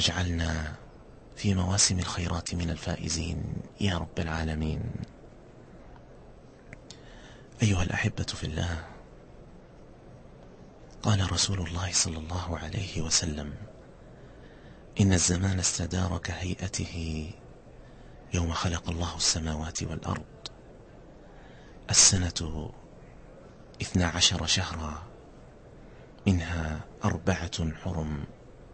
واجعلنا في مواسم الخيرات من الفائزين يا رب العالمين. أيها الأحبة في الله، قال رسول الله صلى الله عليه وسلم: إن الزمان استدار كهيئته يوم خلق الله السماوات والأرض. السنة 12 شهرا، منها 4 حرم،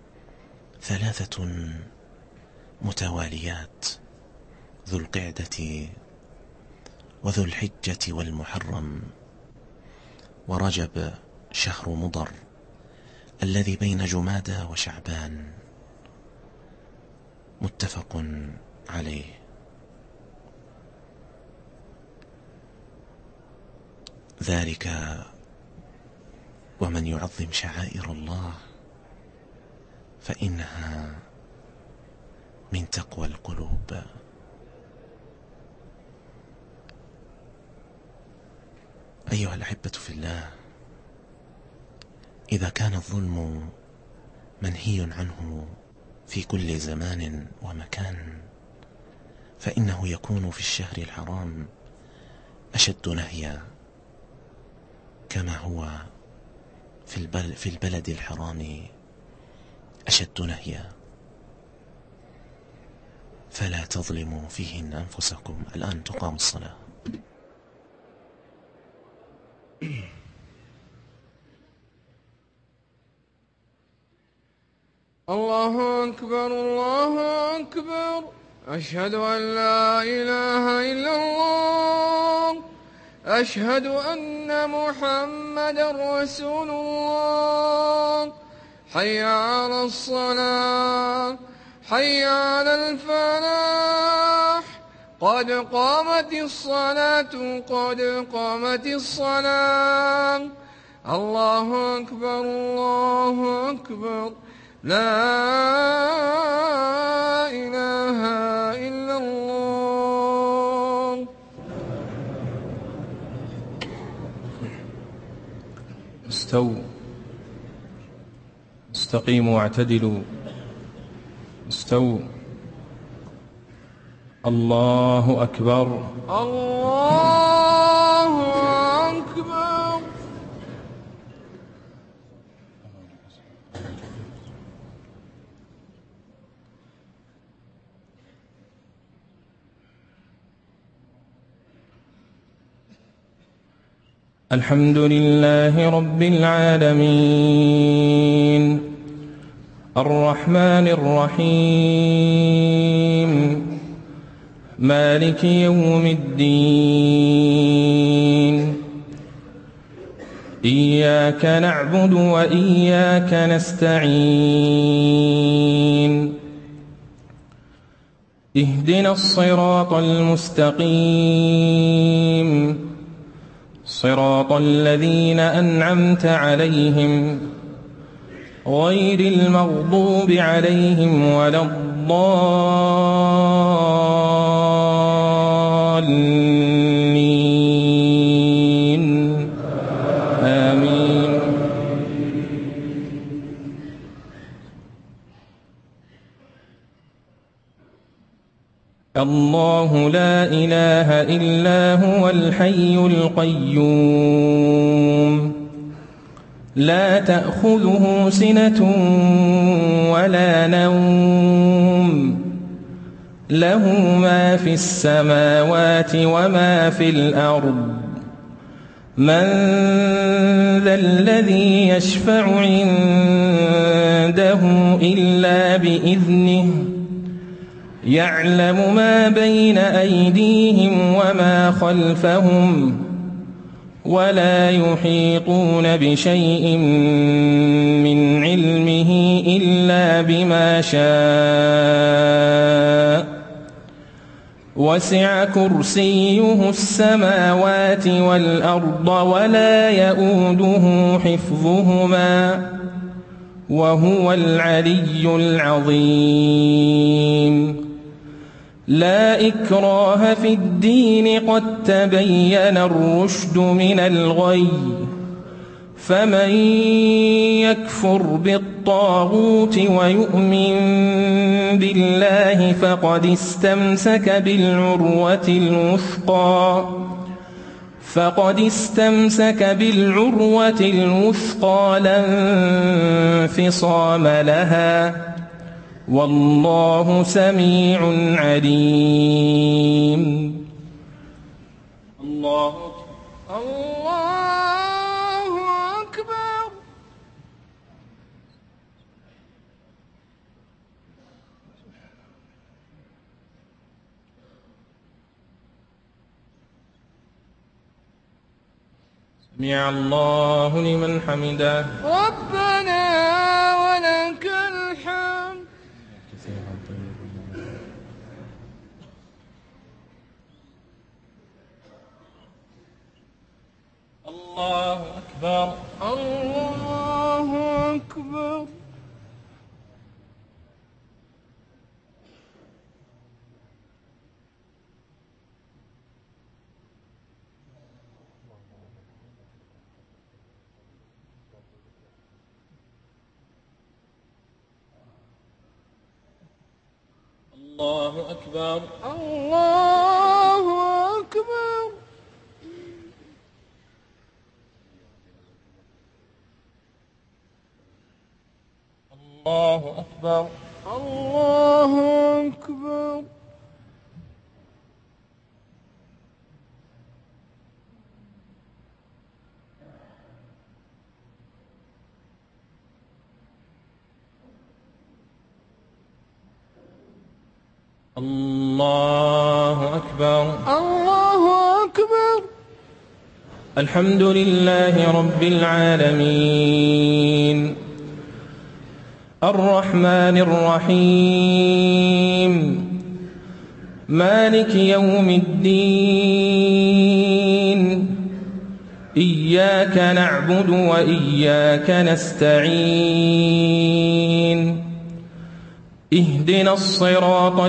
3 متواليات: ذو القعدة وذو الحجة والمحرم ورجب شهر مضر الذي بين جمادى وشعبان. متفق عليه. ذلك ومن يعظم شعائر الله فإنها من تقوى القلوب. أيها الأحبة في الله، إذا كان الظلم منهي عنه في كل زمان ومكان، فإنه يكون في الشهر الحرام أشد نهيا، كما هو في البلد الحرام أشد نهيا. فلا تظلموا فيهن أنفسكم. الآن تقام الصلاة. الله أكبر الله أكبر، أشهد أن لا إله إلا الله، أشهد أن محمدا رسول الله. حي على الصلاة، حي على الفلاح، قد قامت الصلاة، قد قامت الصلاة. الله أكبر الله أكبر، لا إله إلا الله. استووا، استقيموا واعتدلوا، استووا. الله أكبر الله أكبر. الحمد لله رب العالمين، الرحمن الرحيم، مالك يوم الدين. إياك نعبد وإياك نستعين، اهدنا الصراط المستقيم، صراط الذين أنعمت عليهم غير المغضوب عليهم ولا الضالين. آمين. الله لا إله إلا هو الحي القيوم، لا تأخذه سنة ولا نوم، له ما في السماوات وما في الأرض. من ذا الذي يشفع عنده إلا بإذنه، يعلم ما بين أيديهم وما خلفهم، ولا يحيطون بشيء من علمه إلا بما شاء. وسع كرسيه السماوات والأرض ولا يئوده حفظهما، وهو العلي العظيم. لا إكراه في الدين، قد تبين الرشد من الغي، فمن يكفر بالطاغوت ويؤمن بالله فقد استمسك بالعروة الوثقى لا انفصام لها، والله سميع عليم. الله أكبر. سمع الله لمن حمده. ربنا ولك الحمد. الله أكبر. الله أكبر. الله أكبر. الله أكبر. الله أكبر. الله أكبر. الله أكبر. الله أكبر. الحمد لله رب العالمين الرحمن الرحيم مالك يوم الدين إياك نعبد وإياك نستعين اهدنا الصراط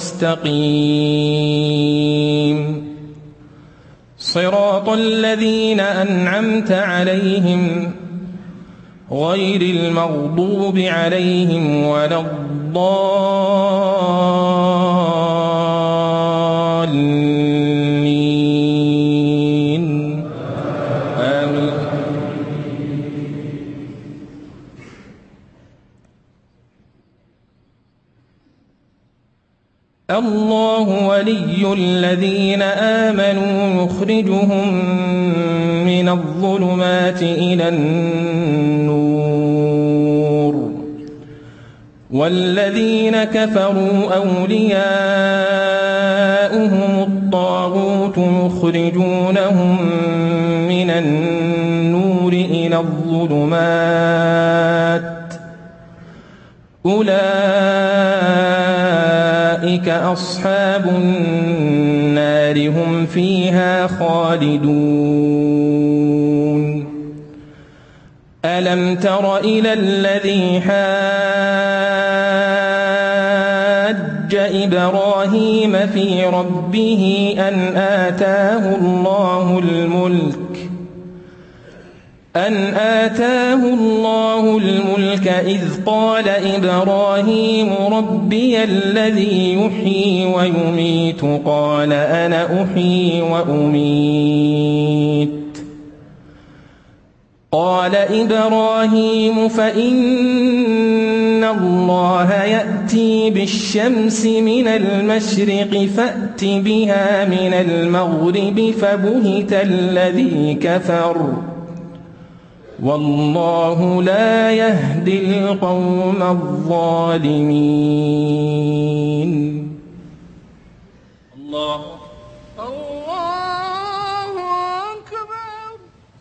المستقيم صراط الذين أنعمت عليهم غير المغضوب عليهم ولا الضالين آمين. الله ولي الذين آمنوا يخرجهم من الظلمات إلى النور والذين كفروا أولياؤهم الطاغوت يخرجونهم من النور إلى الظلمات أولئك أصحاب النار هم فيها خالدون. ألم تر إلى الذي حاج إبراهيم في ربه أن آتاه الله الملك إذ قال إبراهيم ربي الذي يحيي ويميت قال أنا أحيي وأميت قال إبراهيم فإن الله يأتي بالشمس من المشرق فأت بها من المغرب فبهت الذي كفر والله لا يهدي القوم الظالمين. الله أكبر.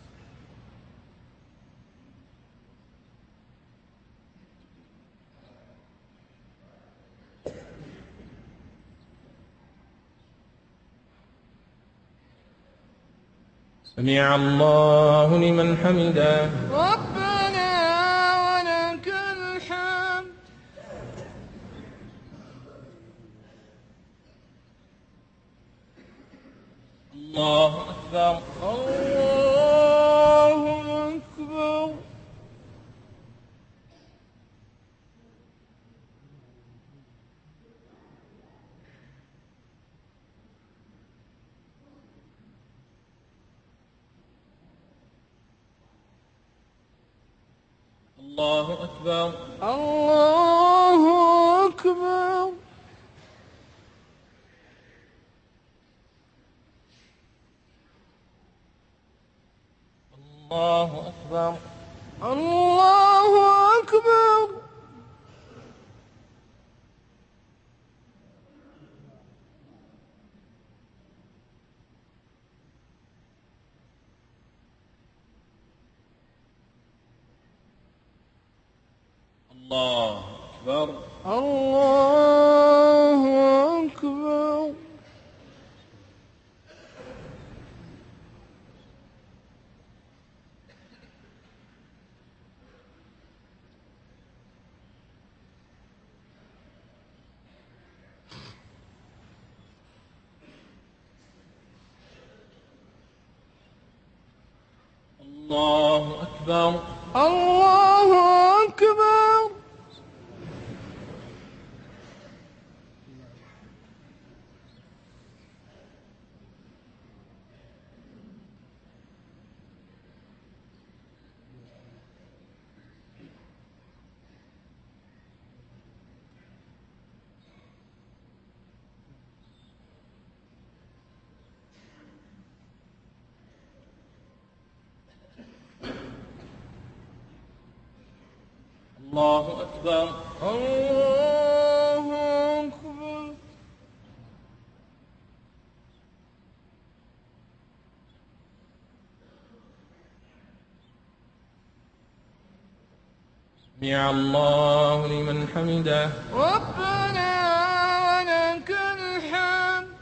سمع الله لمن حمده. ربنا ولك الحمد. الله أكبر. الله أكبر. الله أكبر. الله أكبر. الله أكبر. الله أكبر. الله أكبر. الله أكبر. الله أكبر. الله أكبر. الله أكبر. الله أكبر. سمع الله لمن حمده. ربنا ولك الحمد.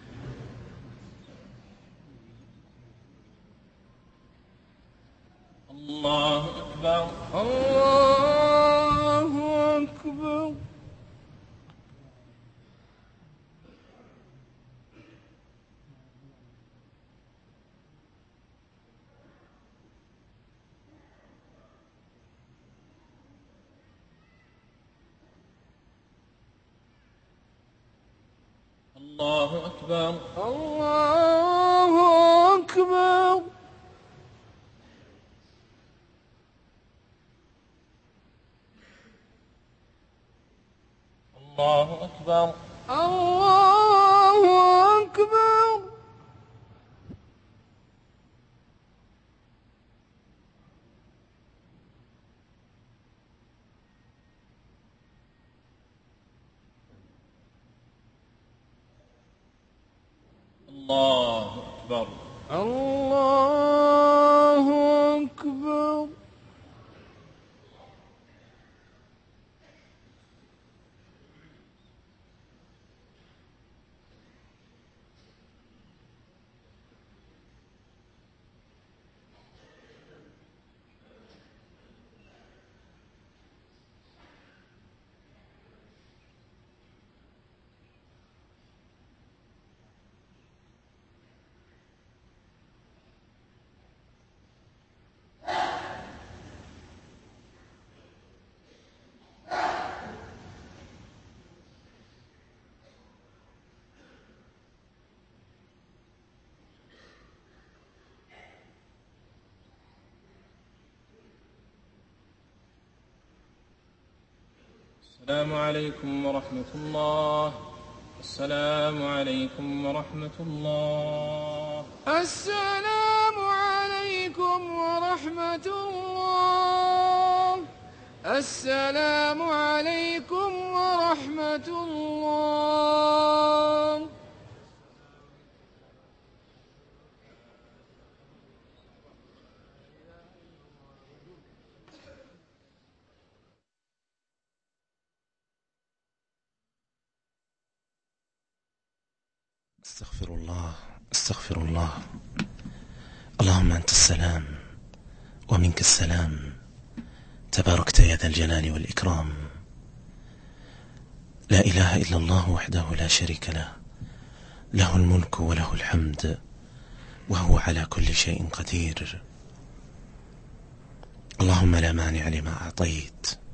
الله أكبر. الله أكبر. الله أكبر. الله أكبر. الله أكبر. الله أكبر. الله أكبر. الله أكبر. السلام عليكم ورحمة الله. السلام عليكم ورحمة الله. السلام عليكم ورحمة الله. السلام عليكم ورحمة الله. استغفر الله استغفر الله. اللهم أنت السلام ومنك السلام، تباركت يا ذا الجلال والإكرام. لا إله إلا الله وحده لا شريك له، له الملك وله الحمد وهو على كل شيء قدير. اللهم لا مانع لما أعطيت